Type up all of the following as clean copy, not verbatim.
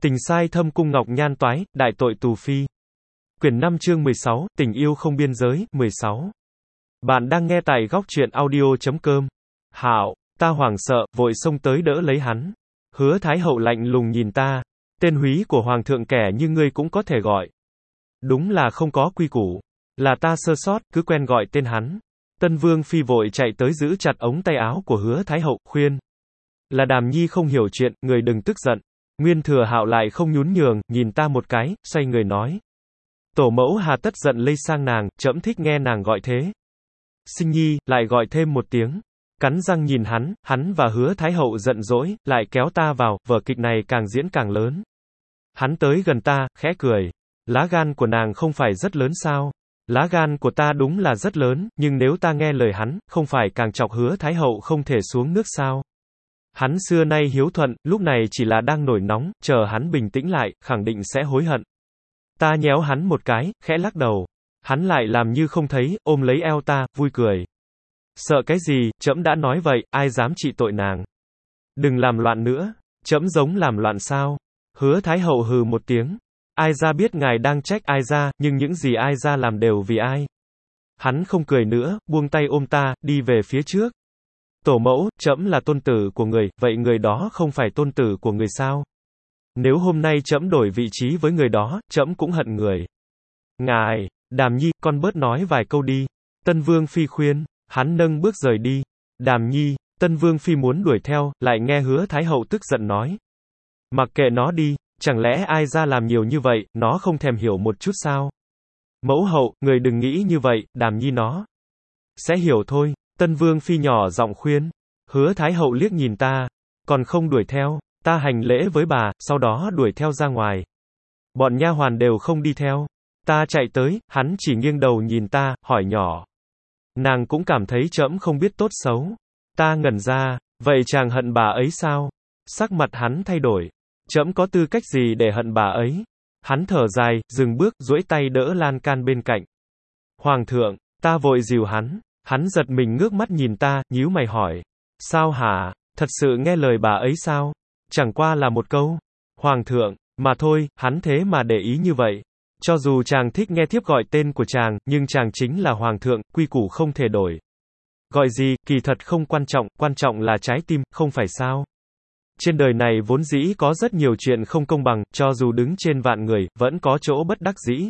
Tình sai thâm cung ngọc nhan toái, đại tội tù phi. Quyển 5 chương 16, tình yêu không biên giới, 16. Bạn đang nghe tại góc truyện audio.com. Hạo, ta hoảng sợ, vội xông tới đỡ lấy hắn. Hứa Thái Hậu lạnh lùng nhìn ta. Tên húy của Hoàng thượng kẻ như ngươi cũng có thể gọi. Đúng là không có quy củ. Là ta sơ sót, cứ quen gọi tên hắn. Tân Vương Phi vội chạy tới giữ chặt ống tay áo của Hứa Thái Hậu, khuyên. Là Đàm Nhi không hiểu chuyện, người đừng tức giận. Nguyên Thừa Hạo lại không nhún nhường, nhìn ta một cái, xoay người nói. Tổ mẫu hà tất giận lây sang nàng, trẫm thích nghe nàng gọi thế. Sinh Nhi, lại gọi thêm một tiếng. Cắn răng nhìn hắn và Hứa Thái Hậu giận dỗi, lại kéo ta vào, vở kịch này càng diễn càng lớn. Hắn tới gần ta, khẽ cười. Lá gan của nàng không phải rất lớn sao? Lá gan của ta đúng là rất lớn, nhưng nếu ta nghe lời hắn, không phải càng chọc Hứa Thái Hậu không thể xuống nước sao? Hắn xưa nay hiếu thuận, lúc này chỉ là đang nổi nóng, chờ hắn bình tĩnh lại, khẳng định sẽ hối hận. Ta nhéo hắn một cái, khẽ lắc đầu. Hắn lại làm như không thấy, ôm lấy eo ta, vui cười. Sợ cái gì, trẫm đã nói vậy, ai dám trị tội nàng. Đừng làm loạn nữa, trẫm giống làm loạn sao? Hứa Thái Hậu hừ một tiếng. Ai ra biết ngài đang trách ai ra, nhưng những gì ai ra làm đều vì ai. Hắn không cười nữa, buông tay ôm ta, đi về phía trước. Tổ mẫu, trẫm là tôn tử của người, vậy người đó không phải tôn tử của người sao? Nếu hôm nay trẫm đổi vị trí với người đó, trẫm cũng hận người. Ngài, Đàm Nhi, con bớt nói vài câu đi. Tân Vương Phi khuyên, hắn nâng bước rời đi. Đàm Nhi, Tân Vương Phi muốn đuổi theo, lại nghe Hứa Thái Hậu tức giận nói. Mặc kệ nó đi, chẳng lẽ ai ra làm nhiều như vậy, nó không thèm hiểu một chút sao? Mẫu hậu, người đừng nghĩ như vậy, Đàm Nhi nó sẽ hiểu thôi. Tân Vương Phi nhỏ giọng khuyên. Hứa Thái Hậu liếc nhìn ta. Còn không đuổi theo. Ta hành lễ với bà, sau đó đuổi theo ra ngoài. Bọn nha hoàn đều không đi theo. Ta chạy tới, hắn chỉ nghiêng đầu nhìn ta, hỏi nhỏ. Nàng cũng cảm thấy trẫm không biết tốt xấu. Ta ngẩn ra. Vậy chàng hận bà ấy sao? Sắc mặt hắn thay đổi. Trẫm có tư cách gì để hận bà ấy? Hắn thở dài, dừng bước, duỗi tay đỡ lan can bên cạnh. Hoàng thượng, ta vội dìu hắn. Hắn giật mình ngước mắt nhìn ta, nhíu mày hỏi. Sao hả? Thật sự nghe lời bà ấy sao? Chẳng qua là một câu. Hoàng thượng, mà thôi, hắn thế mà để ý như vậy. Cho dù chàng thích nghe thiếp gọi tên của chàng, nhưng chàng chính là hoàng thượng, quy củ không thể đổi. Gọi gì, kỳ thật không quan trọng là trái tim, không phải sao? Trên đời này vốn dĩ có rất nhiều chuyện không công bằng, cho dù đứng trên vạn người, vẫn có chỗ bất đắc dĩ.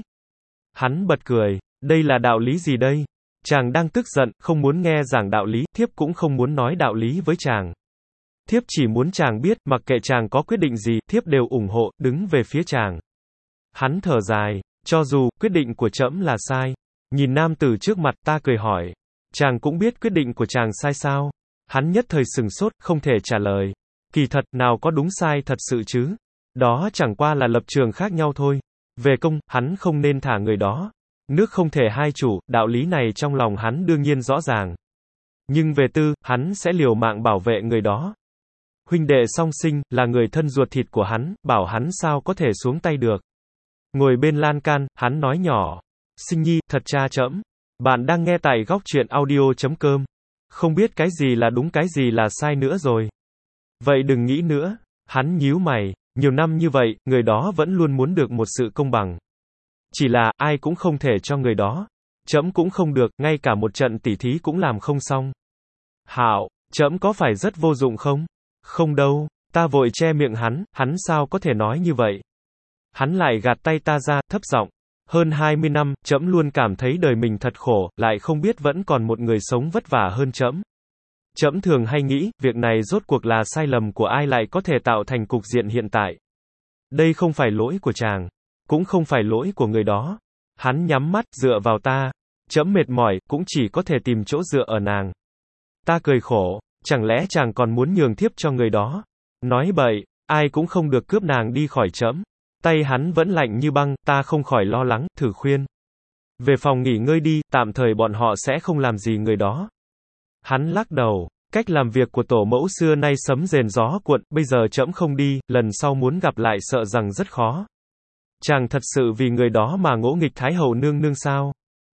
Hắn bật cười. Đây là đạo lý gì đây? Chàng đang tức giận, không muốn nghe giảng đạo lý, thiếp cũng không muốn nói đạo lý với chàng. Thiếp chỉ muốn chàng biết, mặc kệ chàng có quyết định gì, thiếp đều ủng hộ, đứng về phía chàng. Hắn thở dài, cho dù, quyết định của trẫm là sai. Nhìn nam tử trước mặt, ta cười hỏi. Chàng cũng biết quyết định của chàng sai sao? Hắn nhất thời sừng sốt, không thể trả lời. Kỳ thật, nào có đúng sai thật sự chứ? Đó chẳng qua là lập trường khác nhau thôi. Về công, hắn không nên thả người đó. Nước không thể hai chủ, đạo lý này trong lòng hắn đương nhiên rõ ràng. Nhưng về tư, hắn sẽ liều mạng bảo vệ người đó. Huynh đệ song sinh, là người thân ruột thịt của hắn, bảo hắn sao có thể xuống tay được. Ngồi bên lan can, hắn nói nhỏ. Sinh Nhi, thật cha trẫm. Bạn đang nghe tại góc truyện audio.com. Không biết cái gì là đúng cái gì là sai nữa rồi. Vậy đừng nghĩ nữa. Hắn nhíu mày. Nhiều năm như vậy, người đó vẫn luôn muốn được một sự công bằng. Chỉ là, ai cũng không thể cho người đó. Trẫm cũng không được, ngay cả một trận tỉ thí cũng làm không xong. Hạo, trẫm có phải rất vô dụng không? Không đâu, ta vội che miệng hắn sao có thể nói như vậy? Hắn lại gạt tay ta ra, thấp giọng. Hơn 20 năm, trẫm luôn cảm thấy đời mình thật khổ, lại không biết vẫn còn một người sống vất vả hơn trẫm. Trẫm thường hay nghĩ, việc này rốt cuộc là sai lầm của ai lại có thể tạo thành cục diện hiện tại. Đây không phải lỗi của chàng. Cũng không phải lỗi của người đó. Hắn nhắm mắt, dựa vào ta. Trẫm mệt mỏi, cũng chỉ có thể tìm chỗ dựa ở nàng. Ta cười khổ. Chẳng lẽ chàng còn muốn nhường thiếp cho người đó? Nói bậy, ai cũng không được cướp nàng đi khỏi trẫm. Tay hắn vẫn lạnh như băng, ta không khỏi lo lắng, thử khuyên. Về phòng nghỉ ngơi đi, tạm thời bọn họ sẽ không làm gì người đó. Hắn lắc đầu. Cách làm việc của tổ mẫu xưa nay sấm rền gió cuộn, bây giờ trẫm không đi, lần sau muốn gặp lại sợ rằng rất khó. Chàng thật sự vì người đó mà ngỗ nghịch Thái Hậu nương nương sao?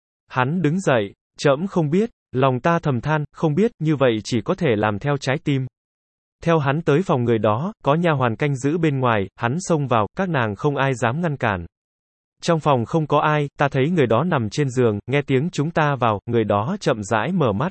Hắn đứng dậy. Trẫm không biết. Lòng ta thầm than, không biết, như vậy chỉ có thể làm theo trái tim. Theo hắn tới phòng người đó, có nha hoàn canh giữ bên ngoài, hắn xông vào, các nàng không ai dám ngăn cản. Trong phòng không có ai, ta thấy người đó nằm trên giường, nghe tiếng chúng ta vào, người đó chậm rãi mở mắt.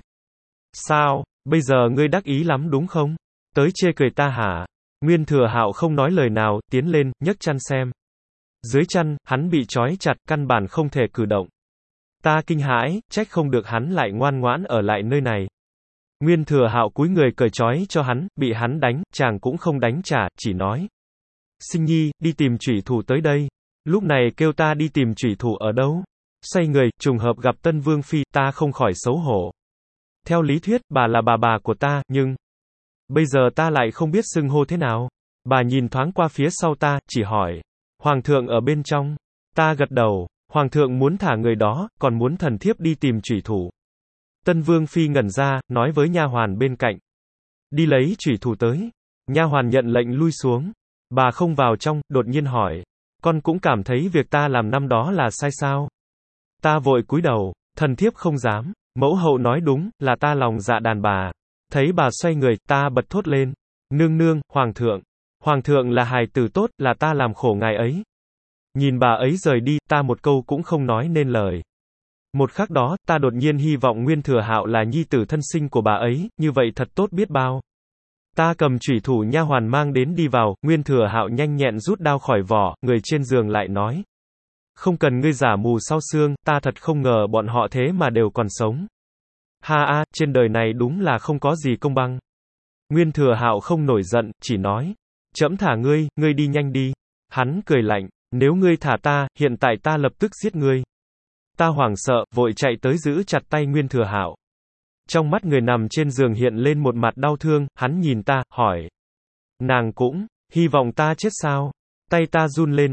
Sao, bây giờ ngươi đắc ý lắm đúng không? Tới chê cười ta hả? Nguyên Thừa Hạo không nói lời nào, tiến lên, nhấc chăn xem. Dưới chăn, hắn bị trói chặt, căn bản không thể cử động. Ta kinh hãi, trách không được hắn lại ngoan ngoãn ở lại nơi này. Nguyên Thừa Hạo cúi người cởi trói cho hắn, bị hắn đánh, chàng cũng không đánh trả, chỉ nói. Sinh nhi, đi tìm chủy thủ tới đây. Lúc này kêu ta đi tìm chủy thủ ở đâu? Xoay người, trùng hợp gặp Tân Vương Phi, ta không khỏi xấu hổ. Theo lý thuyết, bà là bà của ta, nhưng bây giờ ta lại không biết xưng hô thế nào. Bà nhìn thoáng qua phía sau ta, chỉ hỏi. Hoàng thượng ở bên trong. Ta gật đầu. Hoàng thượng muốn thả người đó, còn muốn thần thiếp đi tìm chủy thủ. Tân Vương Phi ngẩn ra, nói với nha hoàn bên cạnh. Đi lấy chủy thủ tới. Nha hoàn nhận lệnh lui xuống. Bà không vào trong, đột nhiên hỏi. Con cũng cảm thấy việc ta làm năm đó là sai sao? Ta vội cúi đầu. Thần thiếp không dám. Mẫu hậu nói đúng, là ta lòng dạ đàn bà. Thấy bà xoay người, ta bật thốt lên. Nương nương, hoàng thượng. Hoàng thượng là hài tử tốt, là ta làm khổ ngài ấy. Nhìn bà ấy rời đi, ta một câu cũng không nói nên lời. Một khắc đó, ta đột nhiên hy vọng Nguyên Thừa Hạo là nhi tử thân sinh của bà ấy, như vậy thật tốt biết bao. Ta cầm chủy thủ nha hoàn mang đến đi vào, Nguyên Thừa Hạo nhanh nhẹn rút đao khỏi vỏ, người trên giường lại nói. Không cần ngươi giả mù sau xương, ta thật không ngờ bọn họ thế mà đều còn sống. Ha a, trên đời này đúng là không có gì công bằng. Nguyên Thừa Hạo không nổi giận, chỉ nói. Trẫm thả ngươi, ngươi đi nhanh đi. Hắn cười lạnh, nếu ngươi thả ta, hiện tại ta lập tức giết ngươi. Ta hoảng sợ, vội chạy tới giữ chặt tay Nguyên Thừa Hạo. Trong mắt người nằm trên giường hiện lên một mặt đau thương, hắn nhìn ta, hỏi. Nàng cũng, hy vọng ta chết sao? Tay ta run lên,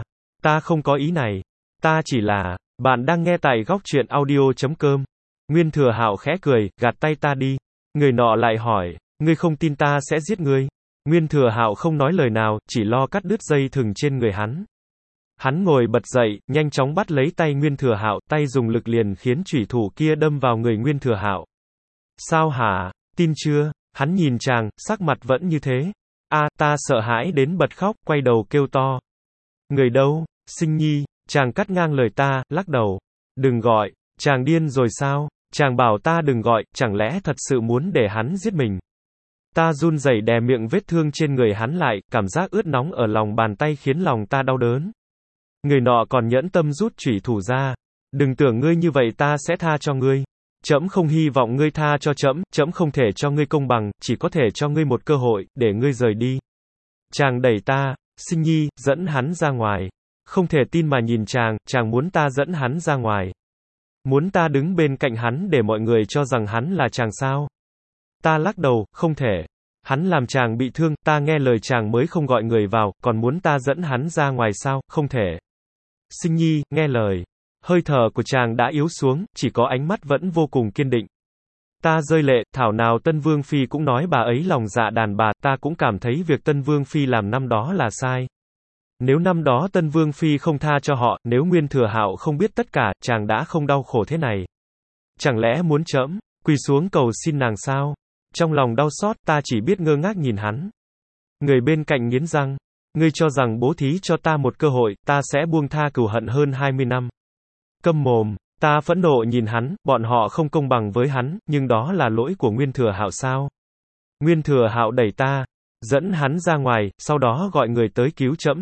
ta không có ý này. Ta chỉ là, bạn đang nghe tại góc truyện audio.com. Nguyên Thừa Hạo khẽ cười, gạt tay ta đi. Người nọ lại hỏi, ngươi không tin ta sẽ giết ngươi. Nguyên Thừa Hạo không nói lời nào, chỉ lo cắt đứt dây thừng trên người hắn. Hắn ngồi bật dậy, nhanh chóng bắt lấy tay Nguyên Thừa Hạo, tay dùng lực liền khiến chủy thủ kia đâm vào người Nguyên Thừa Hạo. Sao hả? Tin chưa? Hắn nhìn chàng, sắc mặt vẫn như thế. Ta sợ hãi đến bật khóc, quay đầu kêu to. Người đâu? Sinh nhi, chàng cắt ngang lời ta, lắc đầu. Đừng gọi, chàng điên rồi sao? Chàng bảo ta đừng gọi, chẳng lẽ thật sự muốn để hắn giết mình? Ta run rẩy đè miệng vết thương trên người hắn lại, cảm giác ướt nóng ở lòng bàn tay khiến lòng ta đau đớn. Người nọ còn nhẫn tâm rút chủy thủ ra. Đừng tưởng ngươi như vậy ta sẽ tha cho ngươi. Trẫm không hy vọng ngươi tha cho trẫm, trẫm không thể cho ngươi công bằng, chỉ có thể cho ngươi một cơ hội, để ngươi rời đi. Chàng đẩy ta, Sinh nhi, dẫn hắn ra ngoài. Không thể tin mà nhìn chàng muốn ta dẫn hắn ra ngoài. Muốn ta đứng bên cạnh hắn để mọi người cho rằng hắn là chàng sao? Ta lắc đầu, không thể. Hắn làm chàng bị thương, ta nghe lời chàng mới không gọi người vào, còn muốn ta dẫn hắn ra ngoài sao? Không thể. Sinh nhi, nghe lời. Hơi thở của chàng đã yếu xuống, chỉ có ánh mắt vẫn vô cùng kiên định. Ta rơi lệ, thảo nào Tân Vương Phi cũng nói bà ấy lòng dạ đàn bà, ta cũng cảm thấy việc Tân Vương Phi làm năm đó là sai. Nếu năm đó Tân Vương Phi không tha cho họ, nếu Nguyên Thừa Hạo không biết tất cả, chàng đã không đau khổ thế này. Chẳng lẽ muốn trẫm quỳ xuống cầu xin nàng sao? Trong lòng đau xót, ta chỉ biết ngơ ngác nhìn hắn. Người bên cạnh nghiến răng. Ngươi cho rằng bố thí cho ta một cơ hội, ta sẽ buông tha cừu hận hơn 20 năm. Câm mồm, ta phẫn nộ nhìn hắn, bọn họ không công bằng với hắn, nhưng đó là lỗi của Nguyên Thừa Hạo sao? Nguyên Thừa Hạo đẩy ta, dẫn hắn ra ngoài, sau đó gọi người tới cứu trẫm.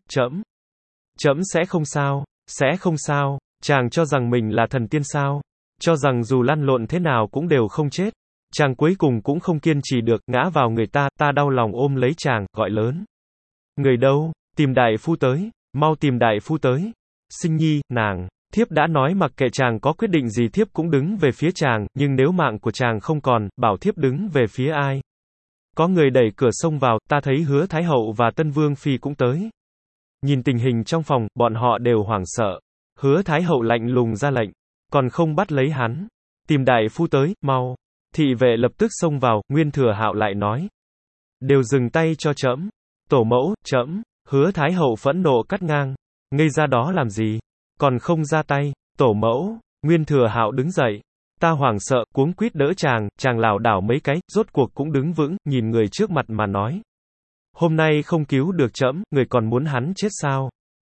Trẫm sẽ không sao, sẽ không sao. Chàng cho rằng mình là thần tiên sao? Cho rằng dù lăn lộn thế nào cũng đều không chết. Chàng cuối cùng cũng không kiên trì được, ngã vào người ta, ta đau lòng ôm lấy chàng, gọi lớn. Người đâu? Tìm đại phu tới, mau tìm đại phu tới. Sinh nhi, nàng, thiếp đã nói mặc kệ chàng có quyết định gì thiếp cũng đứng về phía chàng, nhưng nếu mạng của chàng không còn, bảo thiếp đứng về phía ai? Có người đẩy cửa xông vào, ta thấy Hứa Thái Hậu và Tân Vương Phi cũng tới. Nhìn tình hình trong phòng, bọn họ đều hoảng sợ. Hứa Thái Hậu lạnh lùng ra lệnh, còn không bắt lấy hắn. Tìm đại phu tới, mau. Thị vệ lập tức xông vào, Nguyên Thừa Hạo lại nói. Đều dừng tay cho trẫm. Tổ mẫu, trẫm. Hứa Thái Hậu phẫn nộ cắt ngang. Ngây ra đó làm gì? Còn không ra tay. Tổ mẫu. Nguyên Thừa Hạo đứng dậy. Ta hoảng sợ, cuống quýt đỡ chàng lảo đảo mấy cái, rốt cuộc cũng đứng vững, nhìn người trước mặt mà nói. Hôm nay không cứu được trẫm, người còn muốn hắn chết sao?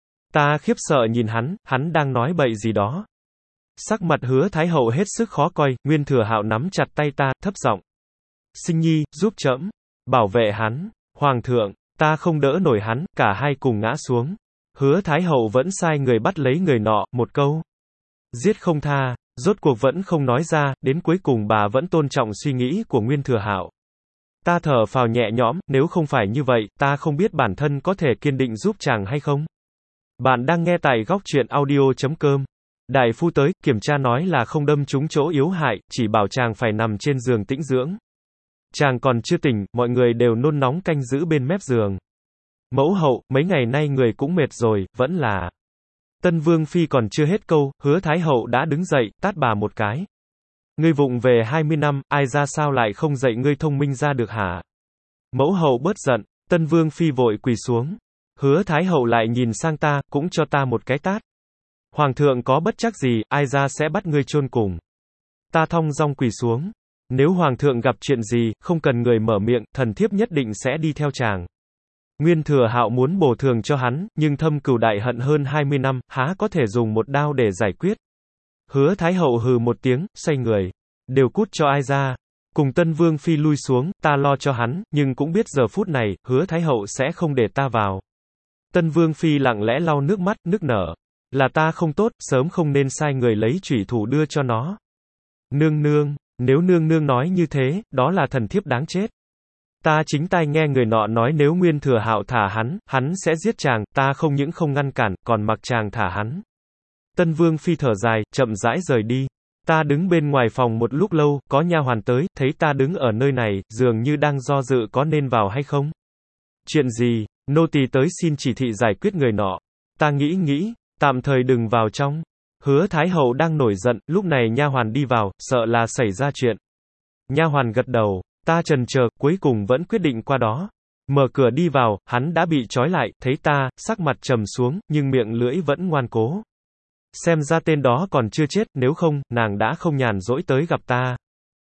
Ta khiếp sợ nhìn hắn đang nói bậy gì đó. Sắc mặt Hứa Thái Hậu hết sức khó coi, Nguyên Thừa Hạo nắm chặt tay ta, thấp giọng. Sinh nhi, giúp trẫm, bảo vệ hắn. Hoàng thượng, ta không đỡ nổi hắn, cả hai cùng ngã xuống. Hứa Thái Hậu vẫn sai người bắt lấy người nọ, một câu. Giết không tha, rốt cuộc vẫn không nói ra, đến cuối cùng bà vẫn tôn trọng suy nghĩ của Nguyên Thừa Hạo. Ta thở phào nhẹ nhõm, nếu không phải như vậy, ta không biết bản thân có thể kiên định giúp chàng hay không. Bạn đang nghe tại góc truyện audio.com. Đại phu tới, kiểm tra nói là không đâm trúng chỗ yếu hại, chỉ bảo chàng phải nằm trên giường tĩnh dưỡng. Chàng còn chưa tỉnh, mọi người đều nôn nóng canh giữ bên mép giường. Mẫu hậu, mấy ngày nay người cũng mệt rồi, vẫn là. Tân Vương Phi còn chưa hết câu, Hứa Thái Hậu đã đứng dậy, tát bà một cái. Ngươi vụng về 20 năm, ai ra sao lại không dạy ngươi thông minh ra được hả? Mẫu hậu bớt giận, Tân Vương Phi vội quỳ xuống. Hứa Thái Hậu lại nhìn sang ta, cũng cho ta một cái tát. Hoàng thượng có bất trắc gì, ai ra sẽ bắt ngươi chôn cùng. Ta thong dong quỳ xuống. Nếu Hoàng thượng gặp chuyện gì, không cần người mở miệng, thần thiếp nhất định sẽ đi theo chàng. Nguyên Thừa Hạo muốn bồi thường cho hắn, nhưng thâm cừu đại hận hơn 20 năm, há có thể dùng một đao để giải quyết. Hứa Thái Hậu hừ một tiếng, xoay người. Đều cút cho ai ra. Cùng Tân Vương Phi lui xuống, ta lo cho hắn, nhưng cũng biết giờ phút này, Hứa Thái Hậu sẽ không để ta vào. Tân Vương Phi lặng lẽ lau nước mắt, nức nở. Là ta không tốt, sớm không nên sai người lấy chủy thủ đưa cho nó. Nương nương, nếu nương nương nói như thế, đó là thần thiếp đáng chết. Ta chính tai nghe người nọ nói nếu Nguyên Thừa Hạo thả hắn sẽ giết chàng, ta không những không ngăn cản, còn mặc chàng thả hắn. Tân Vương Phi thở dài, chậm rãi rời đi. Ta đứng bên ngoài phòng một lúc lâu, có nha hoàn tới, thấy ta đứng ở nơi này, dường như đang do dự có nên vào hay không. Chuyện gì, nô tỳ tới xin chỉ thị giải quyết người nọ. Ta nghĩ, tạm thời đừng vào trong. Hứa Thái Hậu đang nổi giận, lúc này nha hoàn đi vào, sợ là xảy ra chuyện. Nha hoàn gật đầu, ta chần chờ, cuối cùng vẫn quyết định qua đó. Mở cửa đi vào, hắn đã bị trói lại, thấy ta, sắc mặt trầm xuống, nhưng miệng lưỡi vẫn ngoan cố. Xem ra tên đó còn chưa chết, nếu không, nàng đã không nhàn rỗi tới gặp ta.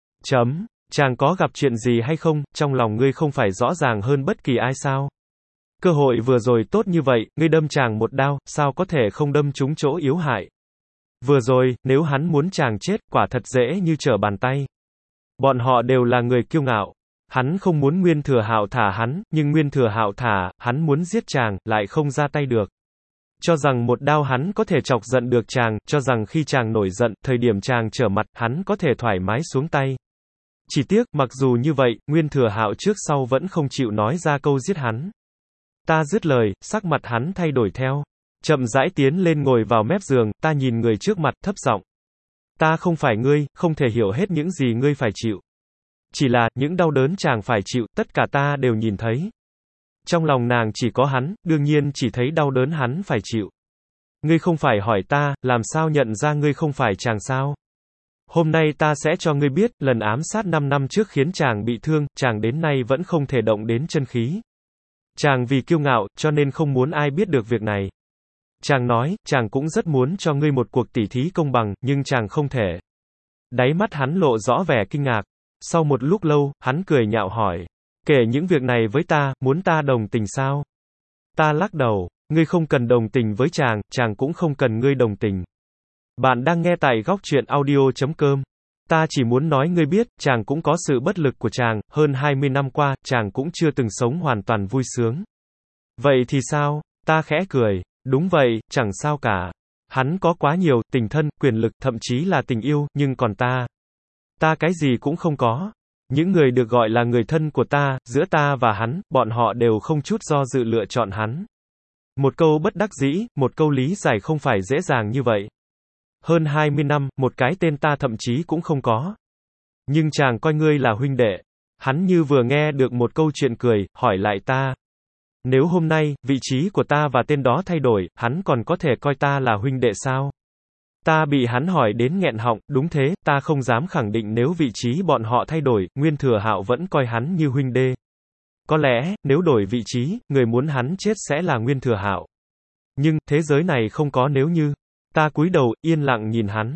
Chàng có gặp chuyện gì hay không, trong lòng ngươi không phải rõ ràng hơn bất kỳ ai sao? Cơ hội vừa rồi tốt như vậy, ngươi đâm chàng một đao, sao có thể không đâm trúng chỗ yếu hại? Vừa rồi, nếu hắn muốn chàng chết, quả thật dễ như trở bàn tay. Bọn họ đều là người kiêu ngạo. Hắn không muốn Nguyên Thừa Hạo thả hắn, nhưng Nguyên Thừa Hạo thả, hắn muốn giết chàng, lại không ra tay được. Cho rằng một đao hắn có thể chọc giận được chàng, cho rằng khi chàng nổi giận, thời điểm chàng trở mặt, hắn có thể thoải mái xuống tay. Chỉ tiếc, mặc dù như vậy, Nguyên Thừa Hạo trước sau vẫn không chịu nói ra câu giết hắn. Ta dứt lời, sắc mặt hắn thay đổi theo. Chậm rãi tiến lên ngồi vào mép giường, ta nhìn người trước mặt, thấp giọng. Ta không phải ngươi, không thể hiểu hết những gì ngươi phải chịu. Chỉ là, những đau đớn chàng phải chịu, tất cả ta đều nhìn thấy. Trong lòng nàng chỉ có hắn, đương nhiên chỉ thấy đau đớn hắn phải chịu. Ngươi không phải hỏi ta, làm sao nhận ra ngươi không phải chàng sao? Hôm nay ta sẽ cho ngươi biết, lần ám sát 5 năm trước khiến chàng bị thương, chàng đến nay vẫn không thể động đến chân khí. Chàng vì kiêu ngạo, cho nên không muốn ai biết được việc này. Chàng nói, chàng cũng rất muốn cho ngươi một cuộc tỉ thí công bằng, nhưng chàng không thể. Đáy mắt hắn lộ rõ vẻ kinh ngạc. Sau một lúc lâu, hắn cười nhạo hỏi. Kể những việc này với ta, muốn ta đồng tình sao? Ta lắc đầu, ngươi không cần đồng tình với chàng cũng không cần ngươi đồng tình. Bạn đang nghe tại góc truyện audio.com. Ta chỉ muốn nói ngươi biết, chàng cũng có sự bất lực của chàng, hơn 20 năm qua, chàng cũng chưa từng sống hoàn toàn vui sướng. Vậy thì sao? Ta khẽ cười. Đúng vậy, chẳng sao cả. Hắn có quá nhiều, tình thân, quyền lực, thậm chí là tình yêu, nhưng còn ta. Ta cái gì cũng không có. Những người được gọi là người thân của ta, giữa ta và hắn, bọn họ đều không chút do dự lựa chọn hắn. Một câu bất đắc dĩ, một câu lý giải không phải dễ dàng như vậy. Hơn 20 năm, một cái tên ta thậm chí cũng không có. Nhưng chàng coi ngươi là huynh đệ. Hắn như vừa nghe được một câu chuyện cười, hỏi lại ta. Nếu hôm nay, vị trí của ta và tên đó thay đổi, hắn còn có thể coi ta là huynh đệ sao? Ta bị hắn hỏi đến nghẹn họng, đúng thế, ta không dám khẳng định nếu vị trí bọn họ thay đổi, Nguyên Thừa Hạo vẫn coi hắn như huynh đệ. Có lẽ, nếu đổi vị trí, người muốn hắn chết sẽ là Nguyên Thừa Hạo. Nhưng, thế giới này không có nếu như. Ta cúi đầu, yên lặng nhìn hắn.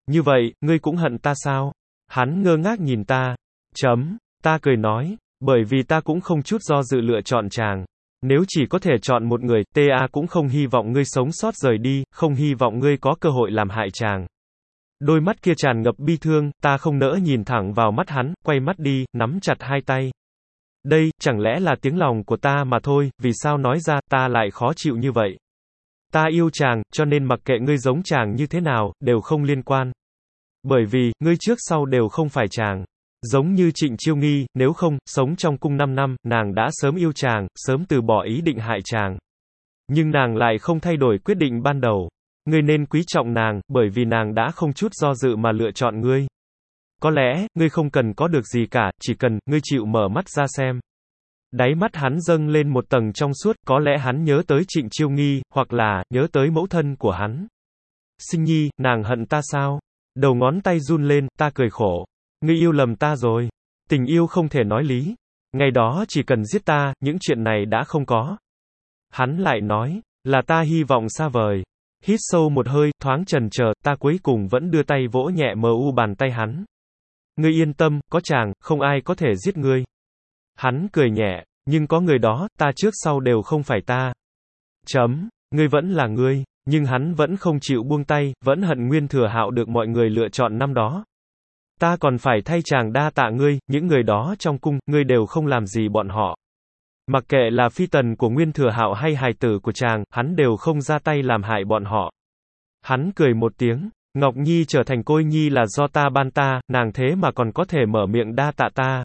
Như vậy, ngươi cũng hận ta sao? Hắn ngơ ngác nhìn ta. Ta cười nói, bởi vì ta cũng không chút do dự lựa chọn chàng. Nếu chỉ có thể chọn một người, ta cũng không hy vọng ngươi sống sót rời đi, không hy vọng ngươi có cơ hội làm hại chàng. Đôi mắt kia tràn ngập bi thương, ta không nỡ nhìn thẳng vào mắt hắn, quay mắt đi, nắm chặt hai tay. Đây, chẳng lẽ là tiếng lòng của ta mà thôi, vì sao nói ra, ta lại khó chịu như vậy? Ta yêu chàng, cho nên mặc kệ ngươi giống chàng như thế nào, đều không liên quan. Bởi vì, ngươi trước sau đều không phải chàng. Giống như Trịnh Chiêu Nghi, nếu không, sống trong cung 5 năm, nàng đã sớm yêu chàng, sớm từ bỏ ý định hại chàng. Nhưng nàng lại không thay đổi quyết định ban đầu. Ngươi nên quý trọng nàng, bởi vì nàng đã không chút do dự mà lựa chọn ngươi. Có lẽ, ngươi không cần có được gì cả, chỉ cần, ngươi chịu mở mắt ra xem. Đáy mắt hắn dâng lên một tầng trong suốt, có lẽ hắn nhớ tới Trịnh Chiêu Nghi, hoặc là, nhớ tới mẫu thân của hắn. Sinh nhi, nàng hận ta sao? Đầu ngón tay run lên, ta cười khổ. Ngươi yêu lầm ta rồi. Tình yêu không thể nói lý. Ngày đó chỉ cần giết ta, những chuyện này đã không có. Hắn lại nói, là ta hy vọng xa vời. Hít sâu một hơi, thoáng chần chờ, ta cuối cùng vẫn đưa tay vỗ nhẹ bàn tay hắn. Ngươi yên tâm, có chàng, không ai có thể giết ngươi. Hắn cười nhẹ, nhưng có người đó, ta trước sau đều không phải ta. Ngươi vẫn là ngươi, nhưng hắn vẫn không chịu buông tay, vẫn hận Nguyên Thừa Hạo được mọi người lựa chọn năm đó. Ta còn phải thay chàng đa tạ ngươi, những người đó trong cung, ngươi đều không làm gì bọn họ. Mặc kệ là phi tần của Nguyên Thừa Hạo hay hài tử của chàng, hắn đều không ra tay làm hại bọn họ. Hắn cười một tiếng, Ngọc Nhi trở thành Côi Nhi là do ta ban ta, nàng thế mà còn có thể mở miệng đa tạ ta.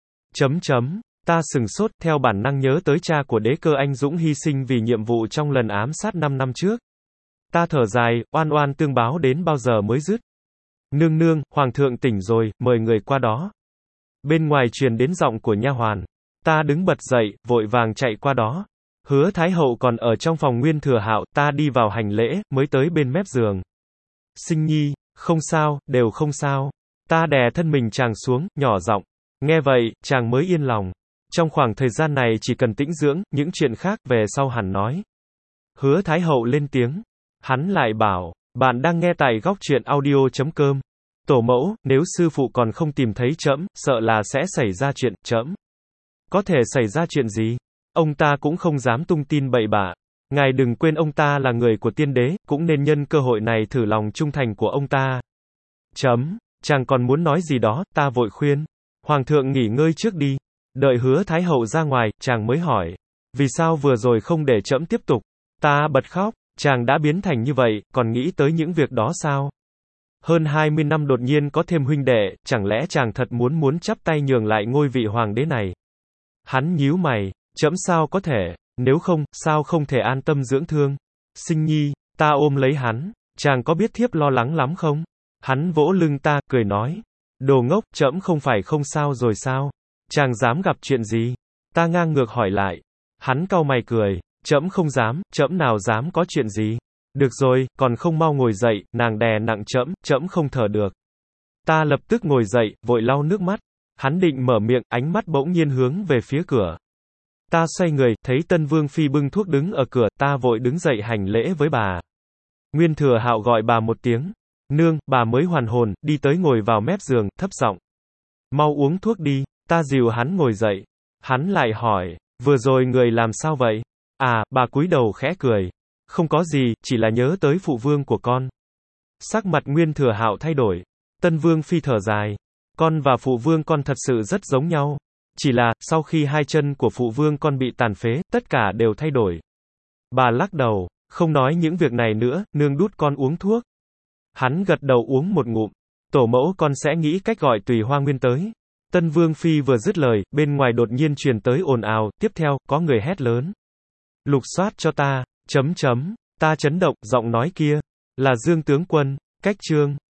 Ta sừng sốt, theo bản năng nhớ tới cha của Đế Cơ anh dũng hy sinh vì nhiệm vụ trong lần ám sát 5 năm trước. Ta thở dài, oan oan tương báo đến bao giờ mới dứt. Nương nương, hoàng thượng tỉnh rồi, mời người qua đó. Bên ngoài truyền đến giọng của nha hoàn. Ta đứng bật dậy, vội vàng chạy qua đó. Hứa Thái Hậu còn ở trong phòng Nguyên Thừa Hạo, ta đi vào hành lễ, mới tới bên mép giường. Sinh nhi, không sao, đều không sao. Ta đè thân mình chàng xuống, nhỏ giọng. Nghe vậy, chàng mới yên lòng. Trong khoảng thời gian này chỉ cần tĩnh dưỡng, những chuyện khác về sau hẳn nói. Hứa Thái Hậu lên tiếng. Hắn lại bảo, bạn đang nghe tại góc truyện audio.com. Tổ mẫu, nếu sư phụ còn không tìm thấy trẫm, sợ là sẽ xảy ra chuyện, trẫm. Có thể xảy ra chuyện gì? Ông ta cũng không dám tung tin bậy bạ. Ngài đừng quên ông ta là người của tiên đế, cũng nên nhân cơ hội này thử lòng trung thành của ông ta. Chàng còn muốn nói gì đó, ta vội khuyên. Hoàng thượng nghỉ ngơi trước đi. Đợi Hứa Thái Hậu ra ngoài, chàng mới hỏi. Vì sao vừa rồi không để trẫm tiếp tục? Ta bật khóc, chàng đã biến thành như vậy, còn nghĩ tới những việc đó sao? Hơn 20 năm đột nhiên có thêm huynh đệ, chẳng lẽ chàng thật muốn chắp tay nhường lại ngôi vị hoàng đế này? Hắn nhíu mày, trẫm sao có thể, nếu không, sao không thể an tâm dưỡng thương? Sinh nhi, ta ôm lấy hắn, chàng có biết thiếp lo lắng lắm không? Hắn vỗ lưng ta, cười nói. Đồ ngốc, trẫm không phải không sao rồi sao? Chàng dám gặp chuyện gì? Ta ngang ngược hỏi lại. Hắn cau mày cười, trẫm không dám, trẫm nào dám có chuyện gì? Được rồi, còn không mau ngồi dậy, nàng đè nặng trẫm không thở được. Ta lập tức ngồi dậy, vội lau nước mắt. Hắn định mở miệng, ánh mắt bỗng nhiên hướng về phía cửa. Ta xoay người, thấy Tân Vương Phi bưng thuốc đứng ở cửa, ta vội đứng dậy hành lễ với bà. Nguyên Thừa Hạo gọi bà một tiếng. Nương, bà mới hoàn hồn, đi tới ngồi vào mép giường, thấp giọng. Mau uống thuốc đi, ta dìu hắn ngồi dậy. Hắn lại hỏi, vừa rồi người làm sao vậy? À, bà cúi đầu khẽ cười. Không có gì, chỉ là nhớ tới phụ vương của con. Sắc mặt Nguyên Thừa Hạo thay đổi. Tân Vương Phi thở dài. Con và phụ vương con thật sự rất giống nhau. Chỉ là, sau khi hai chân của phụ vương con bị tàn phế, tất cả đều thay đổi. Bà lắc đầu, không nói những việc này nữa, nương đút con uống thuốc. Hắn gật đầu uống một ngụm. Tổ mẫu con sẽ nghĩ cách gọi Tùy Hoa Nguyên tới. Tân Vương Phi vừa dứt lời, bên ngoài đột nhiên truyền tới ồn ào, tiếp theo, có người hét lớn. Lục soát cho ta, ta chấn động, giọng nói kia, là Dương tướng quân, cách chương.